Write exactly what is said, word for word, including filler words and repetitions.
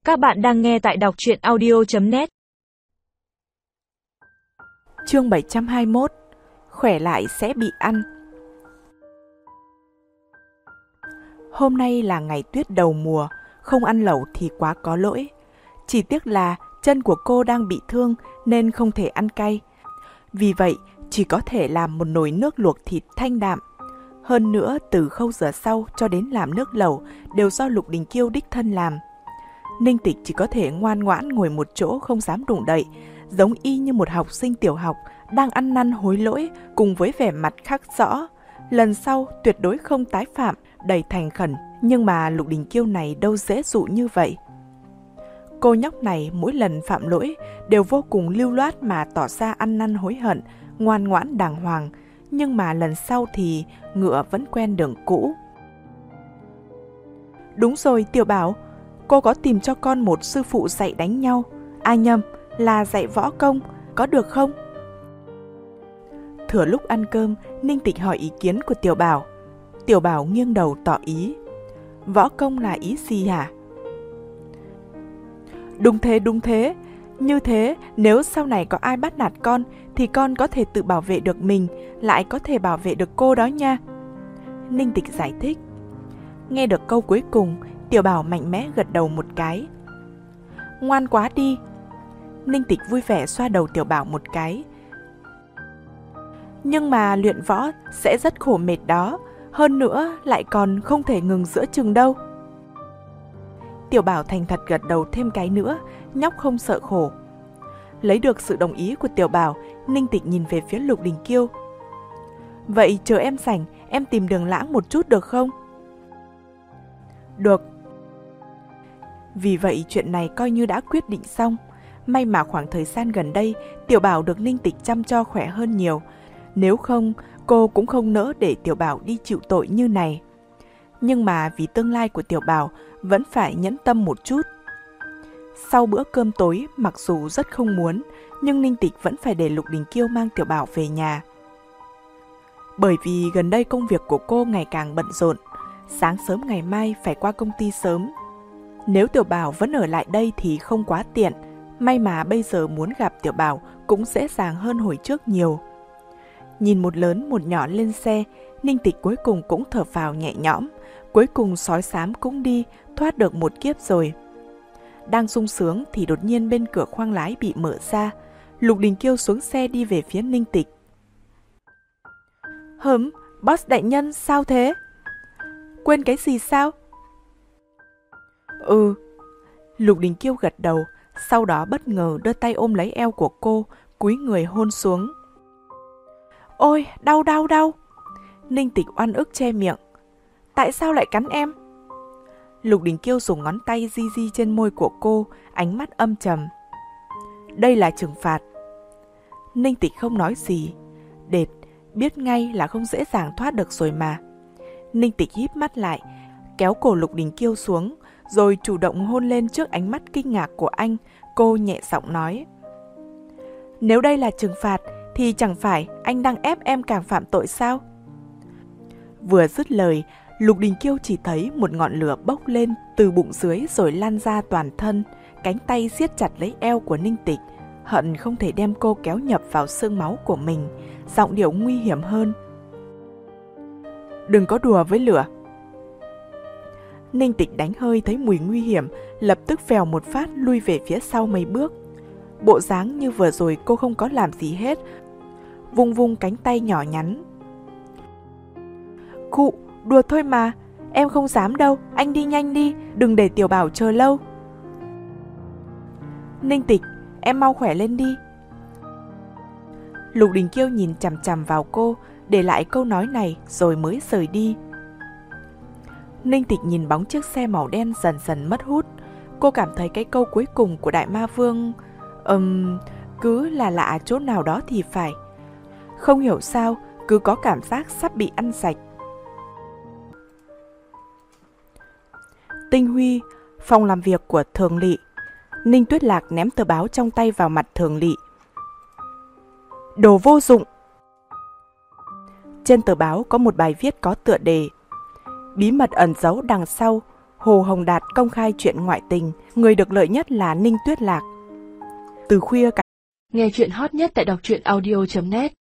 Các bạn đang nghe tại đọc truyện audio chấm net. Chương bảy trăm hai mươi mốt. Khỏe lại sẽ bị ăn. Hôm nay là ngày tuyết đầu mùa, không ăn lẩu thì quá có lỗi. Chỉ tiếc là chân của cô đang bị thương nên không thể ăn cay. Vì vậy, chỉ có thể làm một nồi nước luộc thịt thanh đạm. Hơn nữa, từ khâu rửa rau cho đến làm nước lẩu đều do Lục Đình Kiêu đích thân làm. Ninh Tịch chỉ có thể ngoan ngoãn ngồi một chỗ không dám đụng đậy, giống y như một học sinh tiểu học đang ăn năn hối lỗi cùng với vẻ mặt khắc rõ. Lần sau tuyệt đối không tái phạm, đầy thành khẩn, nhưng mà Lục Đình Kiêu này đâu dễ dụ như vậy. Cô nhóc này mỗi lần phạm lỗi đều vô cùng lưu loát mà tỏ ra ăn năn hối hận, ngoan ngoãn đàng hoàng, nhưng mà lần sau thì ngựa vẫn quen đường cũ. Đúng rồi Tiểu Bảo, cô có tìm cho con một sư phụ dạy đánh nhau, ai nhầm là dạy võ công, có được không? Thừa lúc ăn cơm, Ninh Tịch hỏi ý kiến của Tiểu Bảo. Tiểu Bảo nghiêng đầu tỏ ý. Võ công là ý gì hả? Đúng thế, đúng thế. Như thế, nếu sau này có ai bắt nạt con, thì con có thể tự bảo vệ được mình, lại có thể bảo vệ được cô đó nha. Ninh Tịch giải thích. Nghe được câu cuối cùng, Tiểu Bảo mạnh mẽ gật đầu một cái. Ngoan quá đi. Ninh Tịch vui vẻ xoa đầu Tiểu Bảo một cái. Nhưng mà luyện võ sẽ rất khổ mệt đó, hơn nữa lại còn không thể ngừng giữa chừng đâu. Tiểu Bảo thành thật gật đầu thêm cái nữa, nhóc không sợ khổ. Lấy được sự đồng ý của Tiểu Bảo, Ninh Tịch nhìn về phía Lục Đình Kiêu. Vậy chờ em rảnh, em tìm Đường Lãng một chút được không? Được. Vì vậy chuyện này coi như đã quyết định xong. May mà khoảng thời gian gần đây Tiểu Bảo được Ninh Tịch chăm cho khỏe hơn nhiều. Nếu không, cô cũng không nỡ để Tiểu Bảo đi chịu tội như này. Nhưng mà vì tương lai của Tiểu Bảo vẫn phải nhẫn tâm một chút. Sau bữa cơm tối, mặc dù rất không muốn, nhưng Ninh Tịch vẫn phải để Lục Đình Kiêu mang Tiểu Bảo về nhà. Bởi vì gần đây công việc của cô ngày càng bận rộn, sáng sớm ngày mai phải qua công ty sớm. Nếu Tiểu Bảo vẫn ở lại đây thì không quá tiện, may mà bây giờ muốn gặp Tiểu Bảo cũng dễ dàng hơn hồi trước nhiều. Nhìn một lớn một nhỏ lên xe, Ninh Tịch cuối cùng cũng thở phào nhẹ nhõm, cuối cùng sói xám cũng đi, thoát được một kiếp rồi. Đang sung sướng thì đột nhiên bên cửa khoang lái bị mở ra, Lục Đình Kiêu xuống xe đi về phía Ninh Tịch. Hửm, boss đại nhân sao thế? Quên cái gì sao? Ừ. Lục Đình Kiêu gật đầu, sau đó bất ngờ đưa tay ôm lấy eo của cô, cúi người hôn xuống. Ôi, đau đau đau. Ninh Tịch oan ức che miệng. Tại sao lại cắn em? Lục Đình Kiêu dùng ngón tay di di trên môi của cô, ánh mắt âm trầm. Đây là trừng phạt. Ninh Tịch không nói gì. Đệt, biết ngay là không dễ dàng thoát được rồi mà. Ninh Tịch híp mắt lại, kéo cổ Lục Đình Kiêu xuống, rồi chủ động hôn lên trước ánh mắt kinh ngạc của anh. Cô nhẹ giọng nói. Nếu đây là trừng phạt, thì chẳng phải anh đang ép em càng phạm tội sao? Vừa dứt lời, Lục Đình Kiêu chỉ thấy một ngọn lửa bốc lên từ bụng dưới rồi lan ra toàn thân, cánh tay siết chặt lấy eo của Ninh Tịch, hận không thể đem cô kéo nhập vào xương máu của mình, giọng điệu nguy hiểm hơn. Đừng có đùa với lửa. Ninh Tịch đánh hơi thấy mùi nguy hiểm, lập tức vèo một phát lui về phía sau mấy bước. Bộ dáng như vừa rồi cô không có làm gì hết, vung vung cánh tay nhỏ nhắn. Khụ, đùa thôi mà, em không dám đâu, anh đi nhanh đi, đừng để Tiểu Bảo chờ lâu. Ninh Tịch, em mau khỏe lên đi. Lục Đình Kiêu nhìn chằm chằm vào cô, để lại câu nói này rồi mới rời đi. Ninh Tịch nhìn bóng chiếc xe màu đen dần dần mất hút. Cô cảm thấy cái câu cuối cùng của Đại Ma Vương um, cứ là lạ chỗ nào đó thì phải. Không hiểu sao, cứ có cảm giác sắp bị ăn sạch. Tinh Huy, phòng làm việc của Thường Lị. Ninh Tuyết Lạc ném tờ báo trong tay vào mặt Thường Lị. Đồ vô dụng. Trên tờ báo có một bài viết có tựa đề Bí mật ẩn giấu đằng sau, Hồ Hồng Đạt công khai chuyện ngoại tình, người được lợi nhất là Ninh Tuyết Lạc. Từ khuya cả Nghe chuyện hot nhất tại đọc truyện audio chấm net